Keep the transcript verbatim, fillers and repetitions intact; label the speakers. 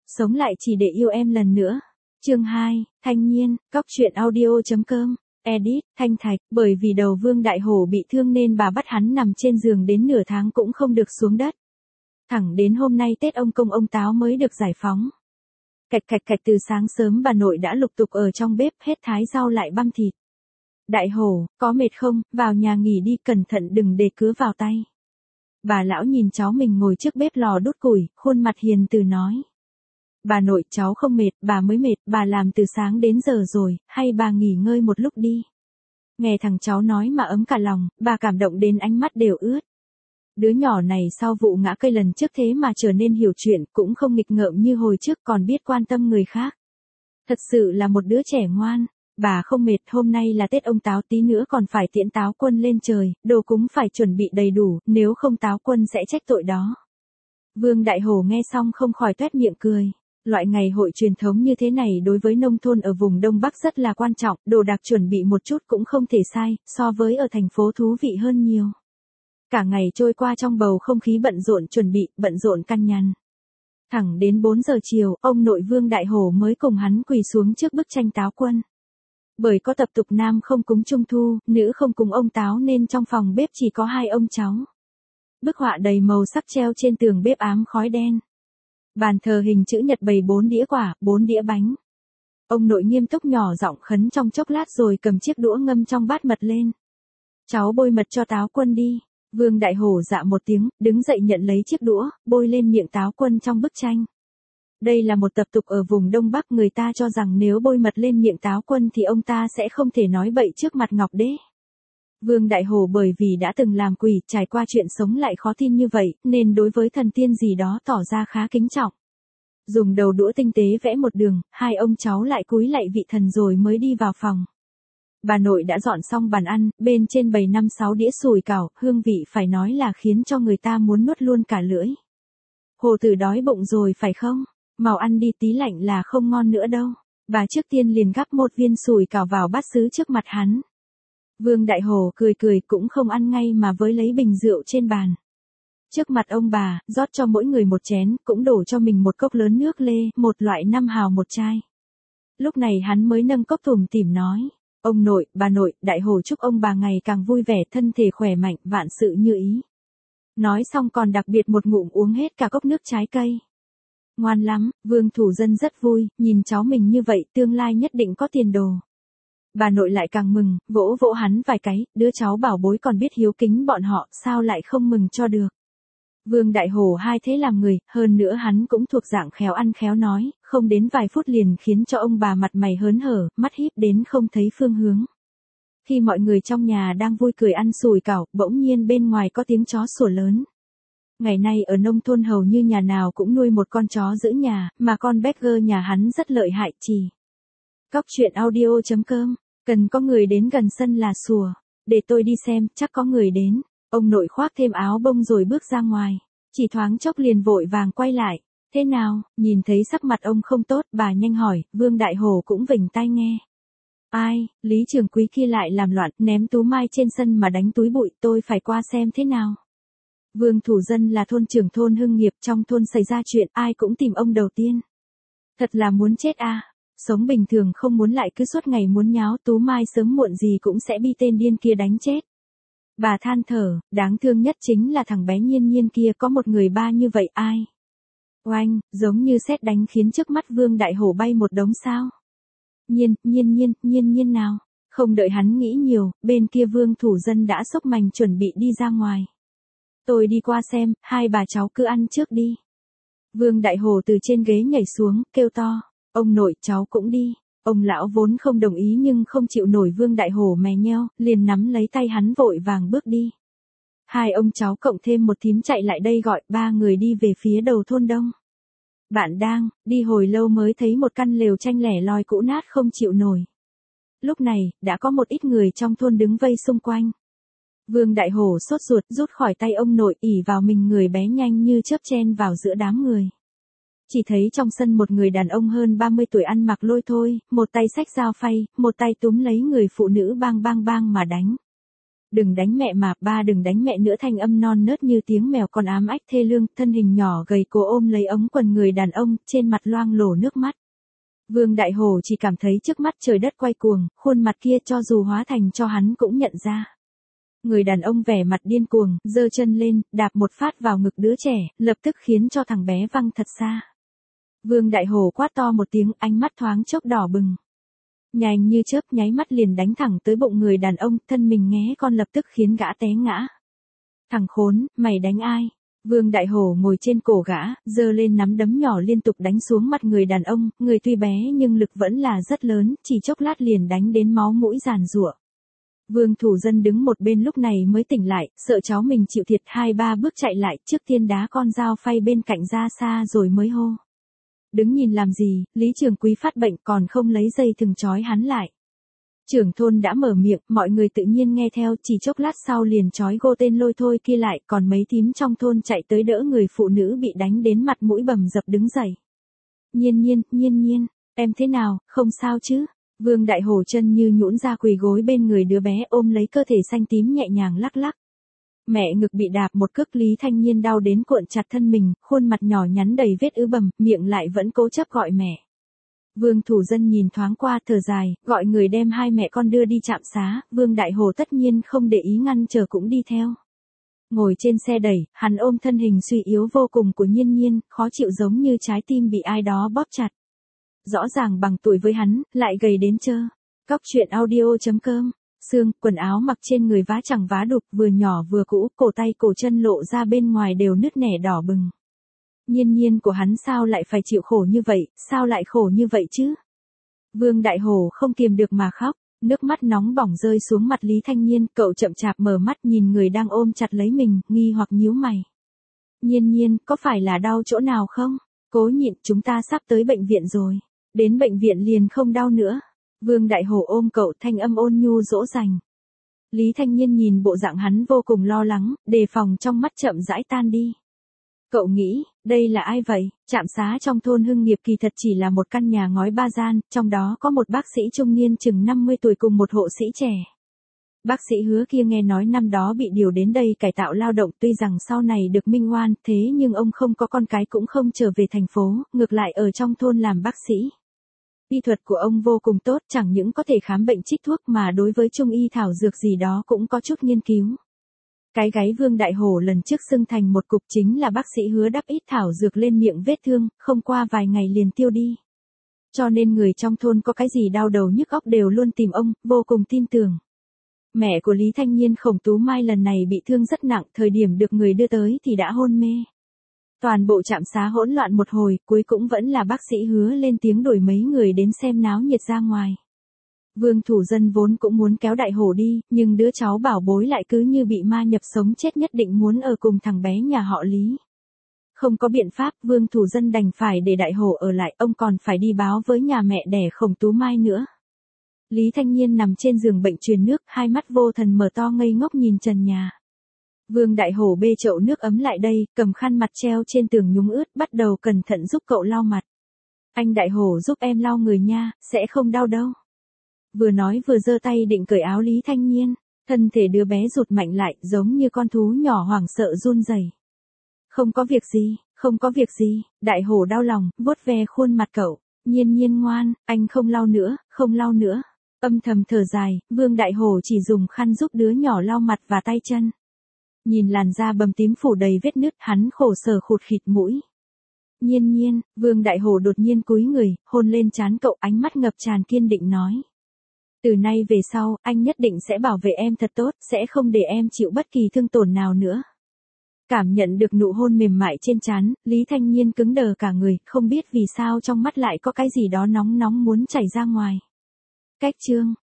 Speaker 1: Sống lại chỉ để yêu em lần nữa. Chương hai, Thanh Nhiên, Cóc truyện audio.com, edit, Thanh Thạch, bởi vì đầu Vương Đại Hổ bị thương nên bà bắt hắn nằm trên giường đến nửa tháng cũng không được xuống đất. Thẳng đến hôm nay Tết ông Công ông Táo mới được giải phóng. Cạch cạch cạch từ sáng sớm bà nội đã lục tục ở trong bếp hết thái rau lại băm thịt. Đại Hổ, có mệt không, vào nhà nghỉ đi, cẩn thận đừng để cứa vào tay. Bà lão nhìn cháu mình ngồi trước bếp lò đốt củi, khuôn mặt hiền từ nói. Bà nội, cháu không mệt, bà mới mệt, bà làm từ sáng đến giờ rồi, hay bà nghỉ ngơi một lúc đi. Nghe thằng cháu nói mà ấm cả lòng, bà cảm động đến ánh mắt đều ướt. Đứa nhỏ này sau vụ ngã cây lần trước thế mà trở nên hiểu chuyện, cũng không nghịch ngợm như hồi trước, còn biết quan tâm người khác. Thật sự là một đứa trẻ ngoan. Bà không mệt, hôm nay là Tết ông Táo, tí nữa còn phải tiễn Táo Quân lên trời, đồ cúng phải chuẩn bị đầy đủ, nếu không Táo Quân sẽ trách tội đó. Vương Đại Hổ nghe xong không khỏi toét miệng cười. Loại ngày hội truyền thống như thế này đối với nông thôn ở vùng Đông Bắc rất là quan trọng, đồ đạc chuẩn bị một chút cũng không thể sai, so với ở thành phố thú vị hơn nhiều. Cả ngày trôi qua trong bầu không khí bận rộn chuẩn bị, bận rộn căn nhằn. Thẳng đến bốn giờ chiều, ông nội Vương Đại Hổ mới cùng hắn quỳ xuống trước bức tranh Táo Quân. Bởi có tập tục nam không cúng Trung Thu, nữ không cúng ông Táo nên trong phòng bếp chỉ có hai ông cháu. Bức họa đầy màu sắc treo trên tường bếp ám khói đen. Bàn thờ hình chữ nhật bày bốn đĩa quả, bốn đĩa bánh. Ông nội nghiêm túc nhỏ giọng khấn trong chốc lát rồi cầm chiếc đũa ngâm trong bát mật lên. Cháu bôi mật cho Táo Quân đi. Vương Đại Hổ dạ một tiếng, đứng dậy nhận lấy chiếc đũa, bôi lên miệng Táo Quân trong bức tranh. Đây là một tập tục ở vùng Đông Bắc, người ta cho rằng nếu bôi mật lên miệng Táo Quân thì ông ta sẽ không thể nói bậy trước mặt Ngọc Đế. Vương Đại Hổ bởi vì đã từng làm quỷ, trải qua chuyện sống lại khó tin như vậy, nên đối với thần tiên gì đó tỏ ra khá kính trọng. Dùng đầu đũa tinh tế vẽ một đường, hai ông cháu lại cúi lạy vị thần rồi mới đi vào phòng. Bà nội đã dọn xong bàn ăn, bên trên bày năm sáu đĩa sủi cảo, hương vị phải nói là khiến cho người ta muốn nuốt luôn cả lưỡi. Hồ tử đói bụng rồi phải không? Mau ăn đi, tí lạnh là không ngon nữa đâu. Bà trước tiên liền gắp một viên sủi cảo vào bát sứ trước mặt hắn. Vương Đại Hổ cười cười cũng không ăn ngay mà với lấy bình rượu trên bàn. Trước mặt ông bà, rót cho mỗi người một chén, cũng đổ cho mình một cốc lớn nước lê, một loại năm hào một chai. Lúc này hắn mới nâng cốc tủm tỉm nói. Ông nội, bà nội, Đại Hổ chúc ông bà ngày càng vui vẻ, thân thể khỏe mạnh, vạn sự như ý. Nói xong còn đặc biệt một ngụm uống hết cả cốc nước trái cây. Ngoan lắm, Vương Thủ Dân rất vui, nhìn cháu mình như vậy, tương lai nhất định có tiền đồ. Bà nội lại càng mừng, vỗ vỗ hắn vài cái, đứa cháu bảo bối còn biết hiếu kính bọn họ, sao lại không mừng cho được. Vương Đại Hổ hai thế làm người, hơn nữa hắn cũng thuộc dạng khéo ăn khéo nói, không đến vài phút liền khiến cho ông bà mặt mày hớn hở, mắt híp đến không thấy phương hướng. Khi mọi người trong nhà đang vui cười ăn sủi cảo, bỗng nhiên bên ngoài có tiếng chó sủa lớn. Ngày nay ở nông thôn hầu như nhà nào cũng nuôi một con chó giữ nhà, mà con Beagle nhà hắn rất lợi hại chỉ. Cóc truyện audio.com, cần có người đến gần sân là sủa. Để tôi đi xem, chắc có người đến. Ông nội khoác thêm áo bông rồi bước ra ngoài. Chỉ thoáng chốc liền vội vàng quay lại. Thế nào, nhìn thấy sắc mặt ông không tốt, bà nhanh hỏi, Vương Đại Hổ cũng vểnh tai nghe. Ai, Lý Trường Quý kia lại làm loạn, ném tú mai trên sân mà đánh túi bụi, tôi phải qua xem thế nào. Vương Thủ Dân là thôn trưởng thôn Hưng Nghiệp, trong thôn xảy ra chuyện, ai cũng tìm ông đầu tiên. Thật là muốn chết à, sống bình thường không muốn lại cứ suốt ngày muốn nháo, tú mai sớm muộn gì cũng sẽ bị tên điên kia đánh chết. Bà than thở, đáng thương nhất chính là thằng bé Nhiên Nhiên kia, có một người ba như vậy ai. Oanh, giống như sét đánh khiến trước mắt Vương Đại Hổ bay một đống sao. Nhiên, nhiên nhiên, nhiên nhiên nào. Không đợi hắn nghĩ nhiều, bên kia Vương Thủ Dân đã xốc mành chuẩn bị đi ra ngoài. Tôi đi qua xem, hai bà cháu cứ ăn trước đi. Vương Đại Hổ từ trên ghế nhảy xuống, kêu to. Ông nội, cháu cũng đi. Ông lão vốn không đồng ý nhưng không chịu nổi Vương Đại Hổ mè nheo, liền nắm lấy tay hắn vội vàng bước đi. Hai ông cháu cộng thêm một thím chạy lại đây gọi, ba người đi về phía đầu thôn đông. Bạn đang, đi hồi lâu mới thấy một căn lều tranh lẻ loi cũ nát không chịu nổi. Lúc này, đã có một ít người trong thôn đứng vây xung quanh. Vương Đại Hổ sốt ruột rút khỏi tay ông nội, ỉ vào mình người bé nhanh như chớp chen vào giữa đám người. Chỉ thấy trong sân một người đàn ông hơn ba mươi tuổi ăn mặc lôi thôi, một tay xách dao phay, một tay túm lấy người phụ nữ bang bang bang mà đánh. Đừng đánh mẹ mà, ba đừng đánh mẹ nữa, thanh âm non nớt như tiếng mèo con ám ách thê lương, thân hình nhỏ gầy cô ôm lấy ống quần người đàn ông, trên mặt loang lổ nước mắt. Vương Đại Hổ chỉ cảm thấy trước mắt trời đất quay cuồng, khuôn mặt kia cho dù hóa thành cho hắn cũng nhận ra. Người đàn ông vẻ mặt điên cuồng, giơ chân lên, đạp một phát vào ngực đứa trẻ, lập tức khiến cho thằng bé văng thật xa. Vương Đại Hổ quát to một tiếng, ánh mắt thoáng chốc đỏ bừng. Nhanh như chớp nháy mắt liền đánh thẳng tới bụng người đàn ông, thân mình nghé con lập tức khiến gã té ngã. Thằng khốn, mày đánh ai? Vương Đại Hổ ngồi trên cổ gã, giơ lên nắm đấm nhỏ liên tục đánh xuống mặt người đàn ông, người tuy bé nhưng lực vẫn là rất lớn, chỉ chốc lát liền đánh đến máu mũi giàn giụa. Vương Thủ Dân đứng một bên lúc này mới tỉnh lại, sợ cháu mình chịu thiệt, hai ba bước chạy lại, trước tiên đá con dao phay bên cạnh ra xa rồi mới hô. Đứng nhìn làm gì, Lý Trường Quý phát bệnh còn không lấy dây thừng trói hắn lại. Trưởng thôn đã mở miệng, mọi người tự nhiên nghe theo, chỉ chốc lát sau liền trói gô tên Lôi Thôi kia lại, còn mấy thím trong thôn chạy tới đỡ người phụ nữ bị đánh đến mặt mũi bầm dập đứng dậy. Nhiên nhiên, nhiên nhiên, em thế nào, không sao chứ? Vương Đại Hổ chân như nhũn ra quỳ gối bên người đứa bé ôm lấy cơ thể xanh tím nhẹ nhàng lắc lắc. Mẹ ngực bị đạp một cước, Lý Thanh Nhiên đau đến cuộn chặt thân mình, khuôn mặt nhỏ nhắn đầy vết ứ bầm, miệng lại vẫn cố chấp gọi mẹ. Vương Thủ Dân nhìn thoáng qua thở dài, gọi người đem hai mẹ con đưa đi trạm xá, Vương Đại Hổ tất nhiên không để ý ngăn trở cũng đi theo. Ngồi trên xe đẩy, hắn ôm thân hình suy yếu vô cùng của Nhiên Nhiên, khó chịu giống như trái tim bị ai đó bóp chặt. Rõ ràng bằng tuổi với hắn, lại gầy đến trơ. Cóc truyện audio chấm com. Xương, quần áo mặc trên người vá chẳng vá đục, vừa nhỏ vừa cũ, cổ tay cổ chân lộ ra bên ngoài đều nứt nẻ đỏ bừng. Nhiên nhiên của hắn sao lại phải chịu khổ như vậy, sao lại khổ như vậy chứ? Vương Đại Hổ không kiềm được mà khóc, nước mắt nóng bỏng rơi xuống mặt Lý Thanh Nhiên, cậu chậm chạp mở mắt nhìn người đang ôm chặt lấy mình, nghi hoặc nhíu mày. Nhiên nhiên, có phải là đau chỗ nào không? Cố nhịn, chúng ta sắp tới bệnh viện rồi. Đến bệnh viện liền không đau nữa. Vương Đại Hổ ôm cậu, thanh âm ôn nhu dỗ dành. Lý Thanh Nhiên nhìn bộ dạng hắn vô cùng lo lắng, đề phòng trong mắt chậm rãi tan đi. Cậu nghĩ, đây là ai vậy? Trạm xá trong thôn Hưng Nghiệp kỳ thật chỉ là một căn nhà ngói ba gian, trong đó có một bác sĩ trung niên chừng năm mươi tuổi cùng một hộ sĩ trẻ. Bác sĩ Hứa kia nghe nói năm đó bị điều đến đây cải tạo lao động, tuy rằng sau này được minh oan, thế nhưng ông không có con cái cũng không trở về thành phố, ngược lại ở trong thôn làm bác sĩ. Y thuật của ông vô cùng tốt, chẳng những có thể khám bệnh trích thuốc mà đối với trung y thảo dược gì đó cũng có chút nghiên cứu. Cái gáy Vương Đại Hổ lần trước sưng thành một cục chính là bác sĩ Hứa đắp ít thảo dược lên miệng vết thương, không qua vài ngày liền tiêu đi. Cho nên người trong thôn có cái gì đau đầu nhức óc đều luôn tìm ông, vô cùng tin tưởng. Mẹ của Lý Thanh Nhiên Khổng Tú Mai lần này bị thương rất nặng, thời điểm được người đưa tới thì đã hôn mê. Toàn bộ trạm xá hỗn loạn một hồi, cuối cũng vẫn là bác sĩ Hứa lên tiếng đuổi mấy người đến xem náo nhiệt ra ngoài. Vương Thủ Dân vốn cũng muốn kéo Đại Hổ đi, nhưng đứa cháu bảo bối lại cứ như bị ma nhập sống chết, nhất định muốn ở cùng thằng bé nhà họ Lý. Không có biện pháp, Vương Thủ Dân đành phải để Đại Hổ ở lại, ông còn phải đi báo với nhà mẹ đẻ Khổng Tú Mai nữa. Lý Thanh Nhiên nằm trên giường bệnh truyền nước, hai mắt vô thần mở to ngây ngốc nhìn trần nhà. Vương Đại Hổ bê chậu nước ấm lại đây, cầm khăn mặt treo trên tường nhúng ướt, bắt đầu cẩn thận giúp cậu lau mặt. Anh Đại Hổ giúp em lau người nha, sẽ không đau đâu. Vừa nói vừa giơ tay định cởi áo Lý Thanh Nhiên, thân thể đứa bé rụt mạnh lại, giống như con thú nhỏ hoảng sợ run rẩy. Không có việc gì, không có việc gì, Đại Hổ đau lòng, vuốt ve khuôn mặt cậu, Nhiên Nhiên ngoan, anh không lau nữa, không lau nữa. Âm thầm thở dài, Vương Đại Hổ chỉ dùng khăn giúp đứa nhỏ lau mặt và tay chân. Nhìn làn da bầm tím phủ đầy vết nứt, hắn khổ sở khụt khịt mũi. Nhiên Nhiên, Vương Đại Hổ đột nhiên cúi người, hôn lên trán cậu, ánh mắt ngập tràn kiên định nói. Từ nay về sau, anh nhất định sẽ bảo vệ em thật tốt, sẽ không để em chịu bất kỳ thương tổn nào nữa. Cảm nhận được nụ hôn mềm mại trên trán, Lý Thanh Nhiên cứng đờ cả người, không biết vì sao trong mắt lại có cái gì đó nóng nóng muốn chảy ra ngoài. Cách chương